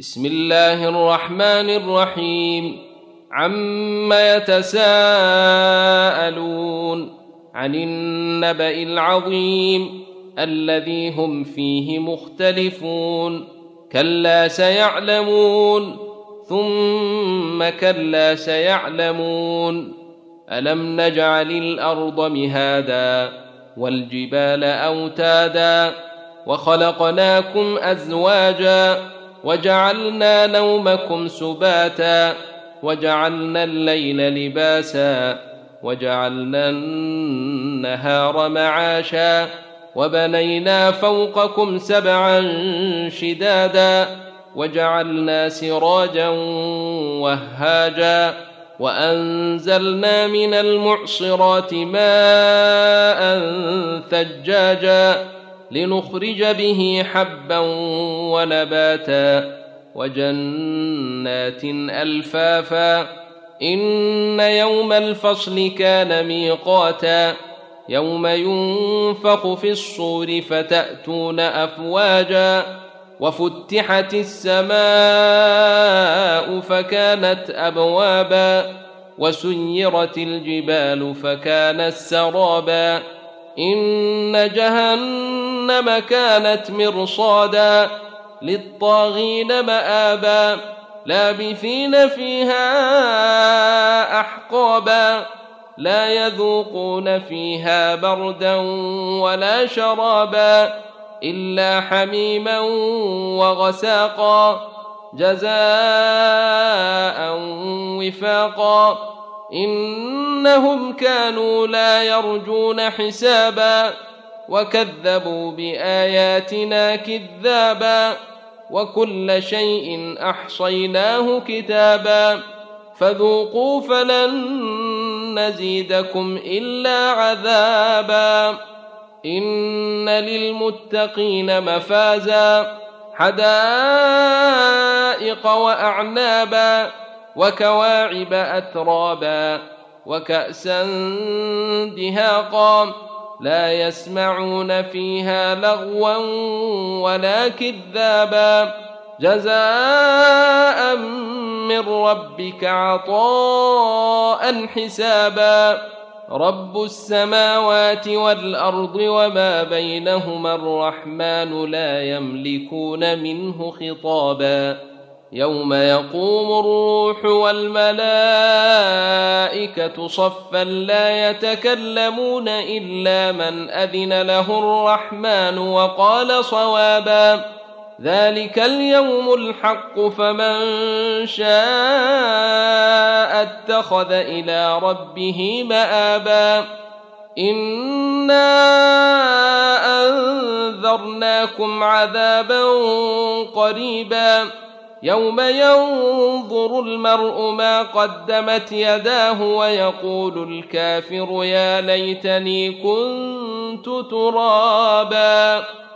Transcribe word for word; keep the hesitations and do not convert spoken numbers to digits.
بسم الله الرحمن الرحيم. عما يتساءلون عن النبأ العظيم الذي هم فيه مختلفون. كلا سيعلمون ثم كلا سيعلمون. ألم نجعل الأرض مهادا والجبال أوتادا وخلقناكم أزواجا وجعلنا نومكم سباتا وجعلنا الليل لباسا وجعلنا النهار معاشا وبنينا فوقكم سبعا شدادا وجعلنا سراجا وهاجا وأنزلنا من المعصرات ماء ثجاجا لنخرج به حبا ونباتا وجنات ألفافا. إن يوم الفصل كان ميقاتا يوم ينفخ في الصور فتأتون أفواجا وفتحت السماء فكانت أبوابا وسيرت الجبال فكانت سرابا. إن جهنم كانت مرصادا للطاغين مآبا لابثين فيها أحقابا لا يذوقون فيها بردا ولا شرابا إلا حميما وغساقا جزاء وفاقا. إنهم كانوا لا يرجون حسابا وكذبوا بآياتنا كذابا وكل شيء أحصيناه كتابا فذوقوا فلن نزيدكم إلا عذابا. إن للمتقين مفازا حدائق وأعنابا وكواعب أترابا وكأسا دهاقا لا يسمعون فيها لغوا ولا كذابا جزاء من ربك عطاء حسابا. رب السماوات والأرض وما بينهما الرحمن لا يملكون منه خطابا. يوم يقوم الروح والملائكة صفا لا يتكلمون إلا من أذن له الرحمن وقال صوابا. ذلك اليوم الحق فمن شاء اتخذ إلى ربه مآبا. إنا أنذرناكم عذابا قريبا يوم ينظر المرء ما قدمت يداه ويقول الكافر يا ليتني كنت ترابا.